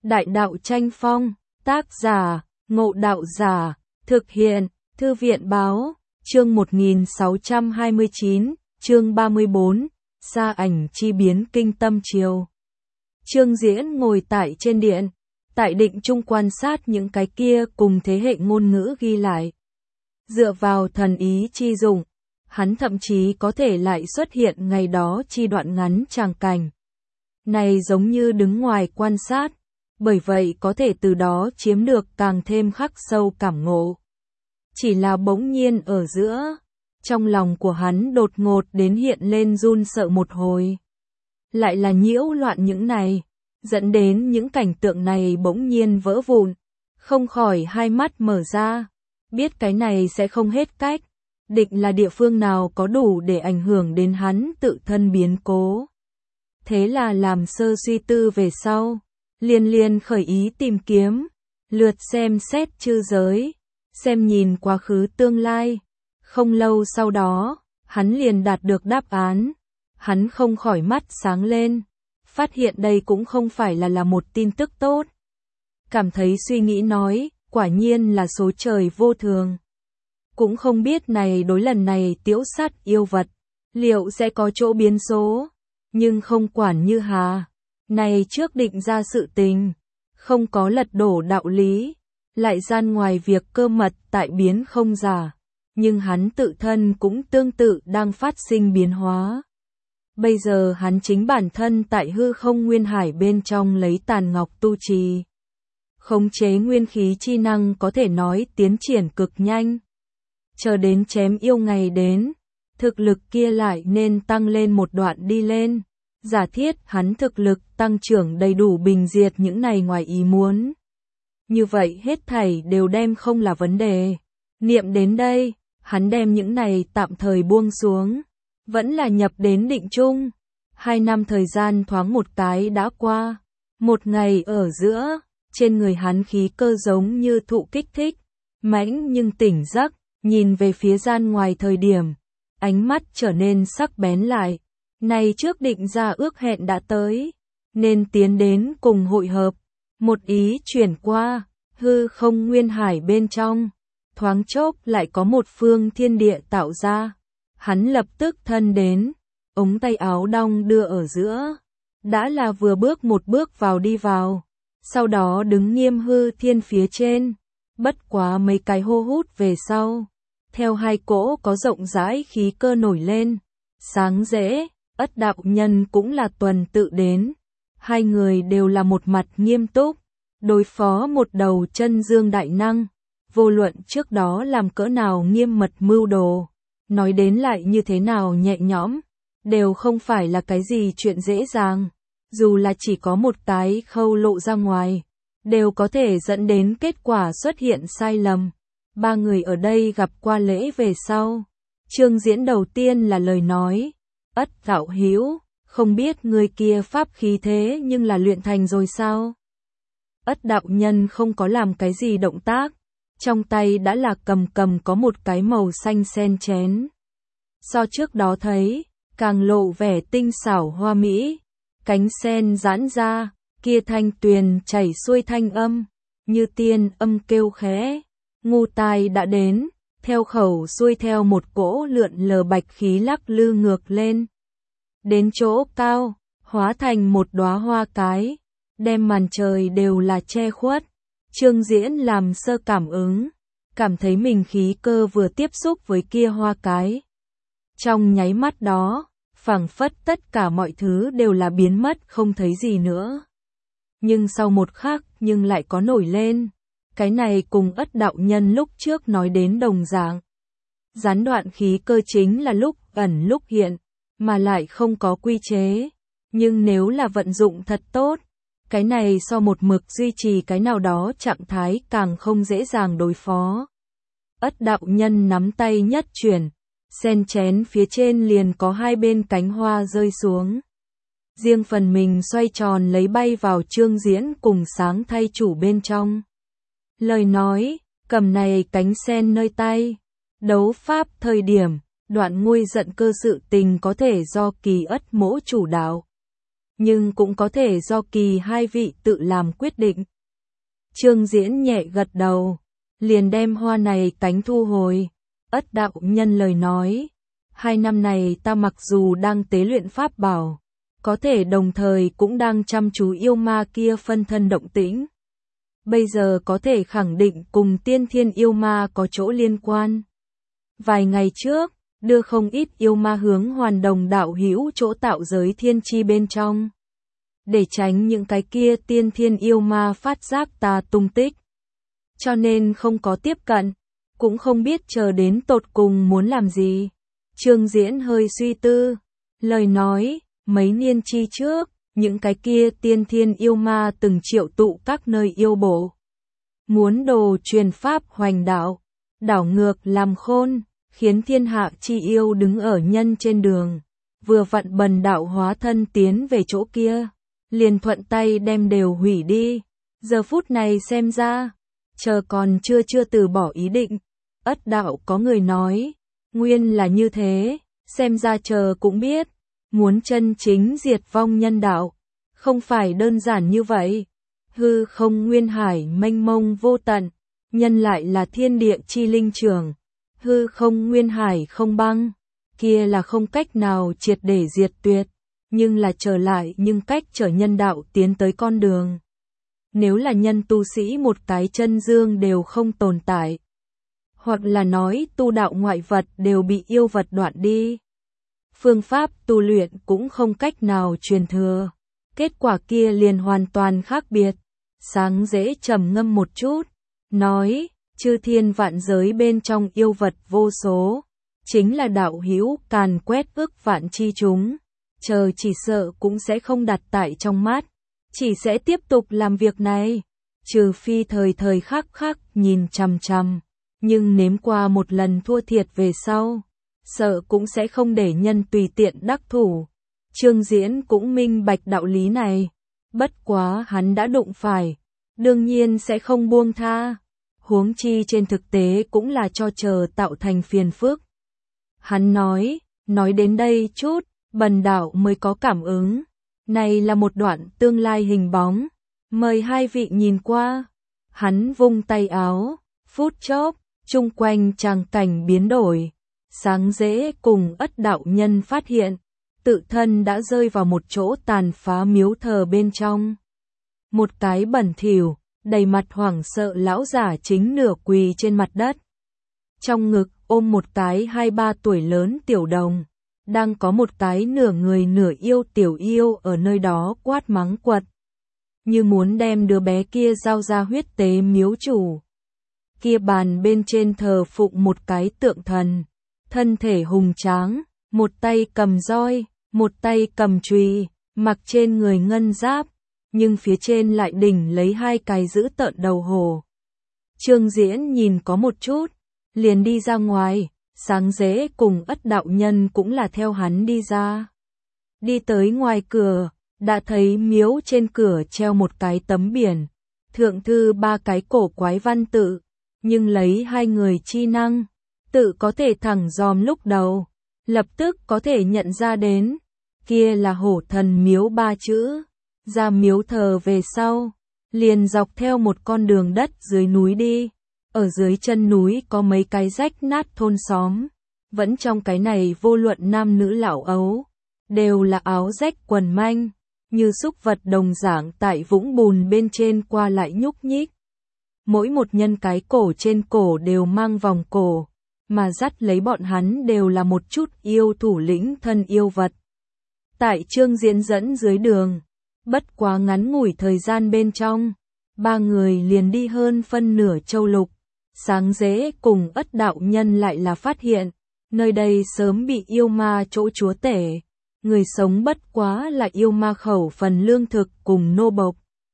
Đại đạo tranh phong, tác giả, Ngộ Đạo Giả, thực hiện, Thư viện báo, chương 1629, chương 34, sa ảnh chi biến kinh tâm triều. Trương Diễn ngồi tại trên điện, tại định trung quan sát những cái kia cùng thế hệ ngôn ngữ ghi lại. Dựa vào thần ý chi dụng, hắn thậm chí có thể lại xuất hiện ngày đó chi đoạn ngắn tràng cảnh. Này giống như đứng ngoài quan sát, bởi vậy có thể từ đó chiếm được càng thêm khắc sâu cảm ngộ. Chỉ là bỗng nhiên ở giữa, trong lòng của hắn đột ngột đến hiện lên run sợ một hồi. Lại là nhiễu loạn những này, dẫn đến những cảnh tượng này bỗng nhiên vỡ vụn, không khỏi hai mắt mở ra, biết cái này sẽ không hết cách, định là địa phương nào có đủ để ảnh hưởng đến hắn tự thân biến cố. Thế là làm sơ suy tư về sau, liền khởi ý tìm kiếm, lượt xem xét chư giới, xem nhìn quá khứ tương lai. Không lâu sau đó, hắn liền đạt được đáp án, hắn không khỏi mắt sáng lên, phát hiện đây cũng không phải là một tin tức tốt. Cảm thấy suy nghĩ nói, quả nhiên là số trời vô thường. Cũng không biết này đối lần này tiễu sát yêu vật, liệu sẽ có chỗ biến số, nhưng không quản như hà. Này trước định ra sự tình, không có lật đổ đạo lý, lại gian ngoài việc cơ mật tại biến không giả, nhưng hắn tự thân cũng tương tự đang phát sinh biến hóa. Bây giờ hắn chính bản thân tại hư không nguyên hải bên trong lấy tàn ngọc tu trì. Khống chế nguyên khí chi năng có thể nói tiến triển cực nhanh. Chờ đến chém yêu ngày đến, thực lực kia lại nên tăng lên một đoạn đi lên. Giả thiết hắn thực lực tăng trưởng đầy đủ bình diệt những này ngoài ý muốn. Như vậy hết thảy đều đem không là vấn đề. Niệm đến đây, hắn đem những này tạm thời buông xuống. Vẫn là nhập đến định chung. 2 năm thời gian thoáng một cái đã qua. Một ngày ở giữa, trên người hắn khí cơ giống như thụ kích thích. Mãnh nhưng tỉnh giấc, nhìn về phía gian ngoài thời điểm. Ánh mắt trở nên sắc bén lại. Này trước định ra ước hẹn đã tới, nên tiến đến cùng hội hợp. Một ý chuyển qua, hư không nguyên hải bên trong, thoáng chốc lại có một phương thiên địa tạo ra. Hắn lập tức thân đến, ống tay áo đong đưa ở giữa, đã là vừa bước một bước vào đi vào, sau đó đứng nghiêm hư thiên phía trên, bất quá mấy cái hô hút về sau, theo hai cỗ có rộng rãi khí cơ nổi lên, sáng dễ. Ất đạo nhân cũng là tuần tự đến, hai người đều là một mặt nghiêm túc, đối phó một đầu chân dương đại năng, vô luận trước đó làm cỡ nào nghiêm mật mưu đồ, nói đến lại như thế nào nhẹ nhõm, đều không phải là cái gì chuyện dễ dàng, dù là chỉ có một cái khâu lộ ra ngoài, đều có thể dẫn đến kết quả xuất hiện sai lầm. Ba người ở đây gặp qua lễ về sau, Trương Diễn đầu tiên là lời nói. Ất đạo hữu, không biết người kia pháp khí thế nhưng là luyện thành rồi sao? Ất đạo nhân không có làm cái gì động tác, trong tay đã là cầm có một cái màu xanh sen chén. So trước đó thấy, càng lộ vẻ tinh xảo hoa mỹ, cánh sen giãn ra, kia thanh tuyền chảy xuôi thanh âm, như tiên âm kêu khẽ, ngu tai đã đến. Theo khẩu xuôi theo một cỗ lượn lờ bạch khí lắc lư ngược lên. Đến chỗ cao, hóa thành một đóa hoa cái, đem màn trời đều là che khuất. Trương Diễn làm sơ cảm ứng, cảm thấy mình khí cơ vừa tiếp xúc với kia hoa cái. Trong nháy mắt đó, phảng phất tất cả mọi thứ đều là biến mất không thấy gì nữa. Nhưng sau một khắc nhưng lại có nổi lên. Cái này cùng Ất đạo nhân lúc trước nói đến đồng dạng. Gián đoạn khí cơ chính là lúc ẩn lúc hiện, mà lại không có quy chế. Nhưng nếu là vận dụng thật tốt, cái này so một mực duy trì cái nào đó trạng thái càng không dễ dàng đối phó. Ất đạo nhân nắm tay nhất chuyển, sen chén phía trên liền có hai bên cánh hoa rơi xuống. Riêng phần mình xoay tròn lấy bay vào Trương Diễn cùng sáng thay chủ bên trong. Lời nói, cầm này cánh sen nơi tay, đấu pháp thời điểm, đoạn nguôi giận cơ sự tình có thể do kỳ Ất mỗ chủ đạo. nhưng cũng có thể do Kỳ hai vị tự làm quyết định. Trương Diễn nhẹ gật đầu, liền đem hoa này cánh thu hồi. Ất đạo nhân lời nói, 2 năm này ta mặc dù đang tế luyện pháp bảo, có thể đồng thời cũng đang chăm chú yêu ma kia phân thân động tĩnh. Bây giờ có thể khẳng định cùng tiên thiên yêu ma có chỗ liên quan. Vài ngày trước, đưa không ít yêu ma hướng Hoàn Đồng đạo hữu chỗ tạo giới thiên chi bên trong. Để tránh những cái kia tiên thiên yêu ma phát giác ta tung tích. Cho nên không có tiếp cận, cũng không biết chờ đến tột cùng muốn làm gì. Trương Diễn hơi suy tư, lời nói, mấy niên chi trước, những cái kia tiên thiên yêu ma từng triệu tụ các nơi yêu bộ. Muốn đồ truyền pháp hoành đạo, đảo ngược làm khôn, khiến thiên hạ chi yêu đứng ở nhân trên đường. Vừa vặn Bần đạo hóa thân tiến về chỗ kia, liền thuận tay đem đều hủy đi. Giờ phút này xem ra, chờ còn chưa từ bỏ ý định. Ất đạo có người nói, nguyên là như thế, xem ra chờ cũng biết, muốn chân chính diệt vong nhân đạo, không phải đơn giản như vậy. Hư không nguyên hải mênh mông vô tận, nhân lại là thiên địa chi linh trường. Hư không nguyên hải không băng, kia là không cách nào triệt để diệt tuyệt, nhưng là trở lại nhưng cách trở nhân đạo tiến tới con đường. Nếu là nhân tu sĩ một cái chân dương đều không tồn tại, hoặc là nói tu đạo ngoại vật đều bị yêu vật đoạn đi. Phương pháp tu luyện cũng không cách nào truyền thừa, kết quả kia liền hoàn toàn khác biệt. Sáng dễ trầm ngâm một chút, nói, chư thiên vạn giới bên trong yêu vật vô số, chính là đạo hữu càn quét ức vạn chi chúng, chờ chỉ sợ cũng sẽ không đặt tại trong mắt, chỉ sẽ tiếp tục làm việc này, trừ phi thời khắc khắc nhìn chằm chằm, nhưng nếm qua một lần thua thiệt về sau, sợ cũng sẽ không để nhân tùy tiện đắc thủ. Trương Diễn cũng minh bạch đạo lý này, bất quá hắn đã đụng phải, đương nhiên sẽ không buông tha. Huống chi trên thực tế cũng là cho chờ tạo thành phiền phức. Hắn nói đến đây chút, Bần đạo mới có cảm ứng. Này là một đoạn tương lai hình bóng, mời hai vị nhìn qua. Hắn vung tay áo, phút chốc, chung quanh tràng cảnh biến đổi. Sáng dễ cùng Ất đạo nhân phát hiện, tự thân đã rơi vào một chỗ tàn phá miếu thờ bên trong. Một cái bẩn thỉu, đầy mặt hoảng sợ lão giả chính nửa quỳ trên mặt đất. Trong ngực ôm một cái 2-3 tuổi lớn tiểu đồng, đang có một cái nửa người nửa yêu tiểu yêu ở nơi đó quát mắng quật, như muốn đem đứa bé kia giao ra huyết tế miếu chủ. Kia bàn bên trên thờ phụng một cái tượng thần, thân thể hùng tráng, một tay cầm roi, một tay cầm chùy, mặc trên người ngân giáp, nhưng phía trên lại đỉnh lấy 2 cái dữ tợn đầu hổ. Trương Diễn nhìn có một chút, liền đi ra ngoài, Sáng dễ cùng Ất đạo nhân cũng là theo hắn đi ra. Đi tới ngoài cửa, đã thấy miếu trên cửa treo một cái tấm biển, thượng thư 3 cái cổ quái văn tự, nhưng lấy 2 người chi năng, tự có thể thẳng dòm lúc đầu, lập tức có thể nhận ra đến, kia là hổ thần miếu 3 chữ. Ra miếu thờ về sau, liền dọc theo một con đường đất dưới núi đi, ở dưới chân núi có mấy cái rách nát thôn xóm, vẫn trong cái này vô luận nam nữ lão ấu, đều là áo rách quần manh, như súc vật đồng dạng tại vũng bùn bên trên qua lại nhúc nhích. Mỗi một nhân cái cổ trên cổ đều mang vòng cổ, mà dắt lấy bọn hắn đều là một chút yêu thủ lĩnh thân yêu vật. Tại Trương Diễn dẫn dưới đường, bất quá ngắn ngủi thời gian bên trong, 3 người liền đi hơn phân nửa châu lục. Sáng dễ cùng Ất đạo nhân lại là phát hiện, nơi đây sớm bị yêu ma chỗ chúa tể, người sống bất quá là yêu ma khẩu phần lương thực cùng nô bộc.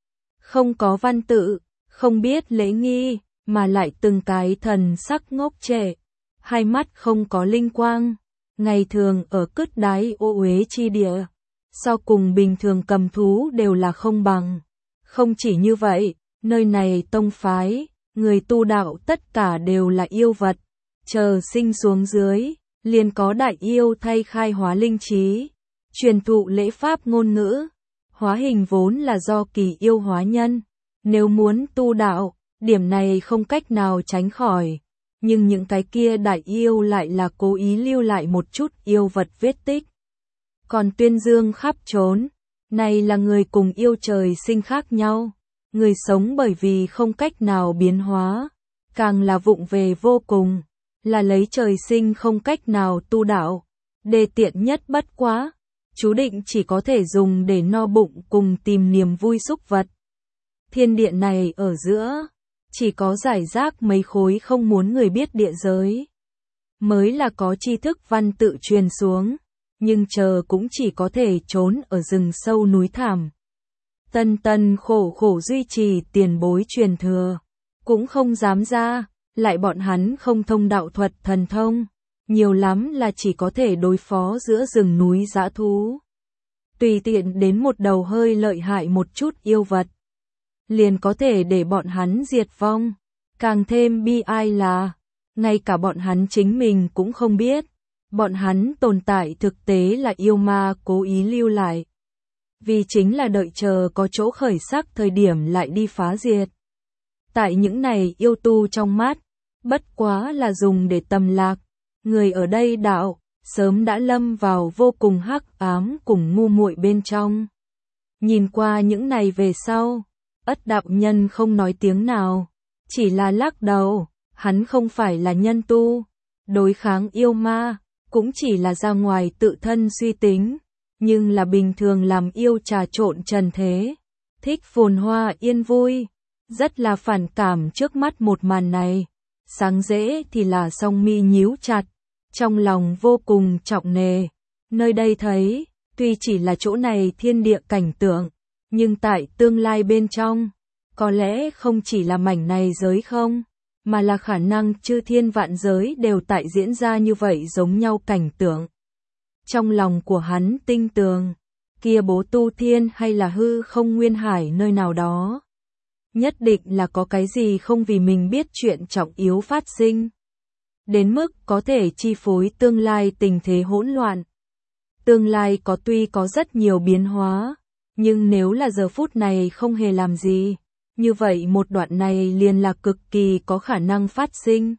Không có văn tự, không biết lễ nghi, mà lại từng cái thần sắc ngốc trệ, hai mắt không có linh quang, ngày thường ở cứt đáy ô uế chi địa, so cùng bình thường cầm thú đều là không bằng. Không chỉ như vậy, nơi này tông phái, người tu đạo tất cả đều là yêu vật, chờ sinh xuống dưới, liền có đại yêu thay khai hóa linh trí, truyền thụ lễ pháp ngôn ngữ, Hóa hình vốn là do kỳ yêu hóa nhân, nếu muốn tu đạo, điểm này không cách nào tránh khỏi. Nhưng những cái kia đại yêu lại là cố ý lưu lại một chút yêu vật vết tích. Còn tuyên dương khắp trốn, này là người cùng yêu trời sinh khác nhau. Người sống bởi vì không cách nào biến hóa, càng là vụng về vô cùng, là lấy trời sinh không cách nào tu đạo. Đề tiện nhất bất quá, chú định chỉ có thể dùng để no bụng cùng tìm niềm vui xúc vật. Thiên địa này ở giữa, chỉ có giải rác mấy khối không muốn người biết địa giới, mới là có tri thức văn tự truyền xuống, nhưng chờ cũng chỉ có thể trốn ở rừng sâu núi thẳm. Tân tân khổ khổ duy trì tiền bối truyền thừa, cũng không dám ra, lại bọn hắn không thông đạo thuật thần thông, nhiều lắm là chỉ có thể đối phó giữa rừng núi dã thú. Tùy tiện đến một đầu hơi lợi hại một chút yêu vật, liền có thể để bọn hắn diệt vong. Càng thêm bi ai là, ngay cả bọn hắn chính mình cũng không biết, bọn hắn tồn tại thực tế là yêu ma cố ý lưu lại. Vì chính là đợi chờ có chỗ khởi sắc thời điểm lại đi phá diệt. Tại những này yêu tu trong mắt, bất quá là dùng để tầm lạc, người ở đây đạo, sớm đã lâm vào vô cùng hắc ám cùng ngu muội bên trong. Nhìn qua những này về sau, Ất đạo nhân không nói tiếng nào, chỉ là lắc đầu, hắn không phải là nhân tu, đối kháng yêu ma, cũng chỉ là ra ngoài tự thân suy tính, nhưng là bình thường làm yêu trà trộn trần thế, thích phồn hoa yên vui, rất là phản cảm trước mắt một màn này. Sáng dễ thì là song mi nhíu chặt, trong lòng vô cùng trọng nề. Nơi đây thấy, tuy chỉ là chỗ này thiên địa cảnh tượng, nhưng tại tương lai bên trong, có lẽ không chỉ là mảnh này giới không, mà là khả năng chư thiên vạn giới đều tại diễn ra như vậy giống nhau cảnh tượng. Trong lòng của hắn tinh tường, kia bố tu thiên hay là hư không nguyên hải nơi nào đó, nhất định là có cái gì không vì mình biết chuyện trọng yếu phát sinh, đến mức có thể chi phối tương lai tình thế hỗn loạn. Tương lai tuy có rất nhiều biến hóa, nhưng nếu là giờ phút này không hề làm gì, như vậy một đoạn này liền là cực kỳ có khả năng phát sinh.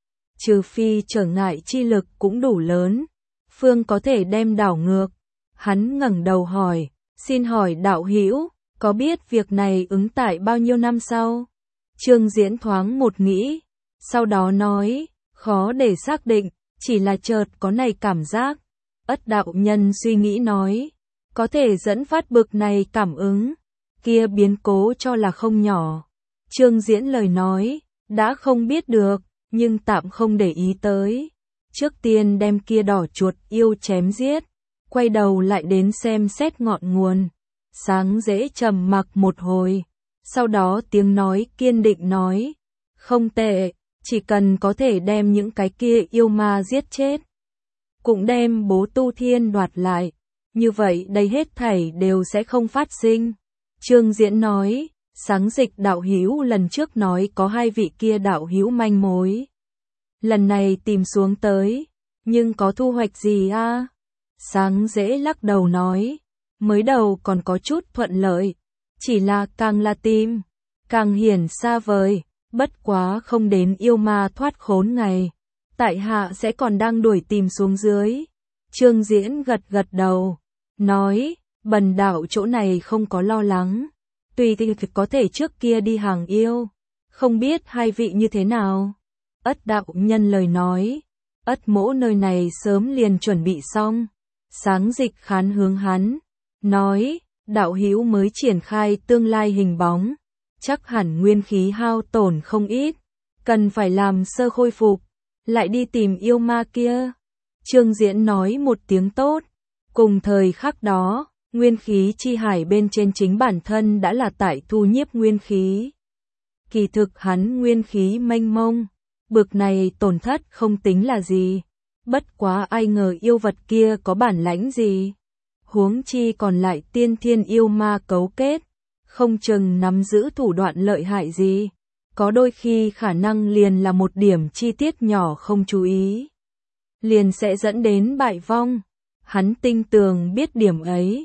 Trừ phi trở ngại chi lực cũng đủ lớn, phương có thể đem đảo ngược. Hắn ngẩng đầu hỏi, xin hỏi đạo hữu, có biết việc này ứng tại bao nhiêu năm sau? Trương Diễn thoáng một nghĩ, sau đó nói, khó để xác định, chỉ là chợt có này cảm giác. Ất đạo nhân suy nghĩ nói, có thể dẫn phát bực này cảm ứng, kia biến cố cho là không nhỏ. Trương Diễn lời nói, đã không biết được, nhưng tạm không để ý tới. Trước tiên đem kia đỏ chuột yêu chém giết, quay đầu lại đến xem xét ngọn nguồn. Sáng dễ trầm mặc một hồi, sau đó tiếng nói kiên định nói, không tệ, chỉ cần có thể đem những cái kia yêu ma giết chết, cũng đem bố tu thiên đoạt lại, như vậy đây hết thảy đều sẽ không phát sinh. Trương Diễn nói, Sáng Dịch đạo hữu lần trước nói có hai vị kia đạo hữu manh mối, lần này tìm xuống tới, nhưng có thu hoạch gì a? Sáng dễ lắc đầu nói, mới đầu còn có chút thuận lợi, chỉ là càng là tìm, càng hiển xa vời, bất quá không đến yêu ma thoát khốn ngày, tại hạ sẽ còn đang đuổi tìm xuống dưới. Trương Diễn gật gật đầu, nói, bần đạo chỗ này không có lo lắng, tùy thì có thể trước kia đi hàng yêu, không biết hai vị như thế nào. Ất đạo nhân lời nói, Ất mỗ nơi này sớm liền chuẩn bị xong. Sáng Dịch khán hướng hắn, nói, đạo hữu mới triển khai tương lai hình bóng, chắc hẳn nguyên khí hao tổn không ít, cần phải làm sơ khôi phục, lại đi tìm yêu ma kia. Trương Diễn nói một tiếng tốt, cùng thời khắc đó, nguyên khí chi hải bên trên chính bản thân đã là tại thu nhiếp nguyên khí. Kỳ thực hắn nguyên khí mênh mông, bực này tổn thất không tính là gì, bất quá ai ngờ yêu vật kia có bản lãnh gì. Huống chi còn lại tiên thiên yêu ma cấu kết, không chừng nắm giữ thủ đoạn lợi hại gì, có đôi khi khả năng liền là một điểm chi tiết nhỏ không chú ý, liền sẽ dẫn đến bại vong. Hắn tinh tường biết điểm ấy,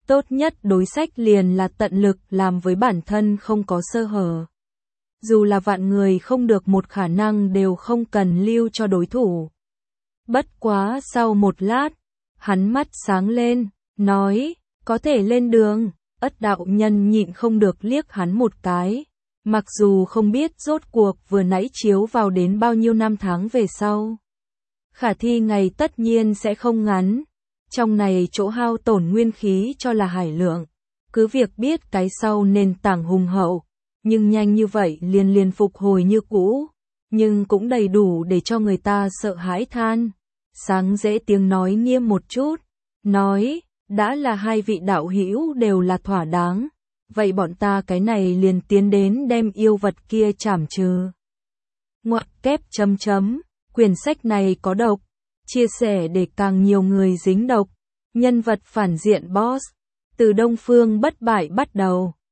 Tốt nhất đối sách liền là tận lực làm với bản thân không có sơ hở. Dù là vạn người không được một khả năng đều không cần lưu cho đối thủ. Bất quá sau một lát, hắn mắt sáng lên, nói, có thể lên đường. Ất đạo nhân nhịn không được liếc hắn một cái. Mặc dù không biết rốt cuộc vừa nãy chiếu vào đến bao nhiêu năm tháng về sau. Khả thi ngày tất nhiên sẽ không ngắn. Trong này chỗ hao tổn nguyên khí cho là hải lượng. Cứ việc biết cái sau nền tảng hùng hậu. Nhưng nhanh như vậy liền phục hồi như cũ. Nhưng cũng đầy đủ để cho người ta sợ hãi than. Sáng dễ tiếng nói nghiêm một chút. Nói, đã là hai vị đạo hữu đều là thỏa đáng. Vậy bọn ta cái này liền tiến đến đem yêu vật kia trảm trừ. Ngoặc kép chấm chấm. Quyển sách này có độc. Chia sẻ để càng nhiều người dính độc. Nhân vật phản diện boss. Từ Đông Phương bất bại bắt đầu.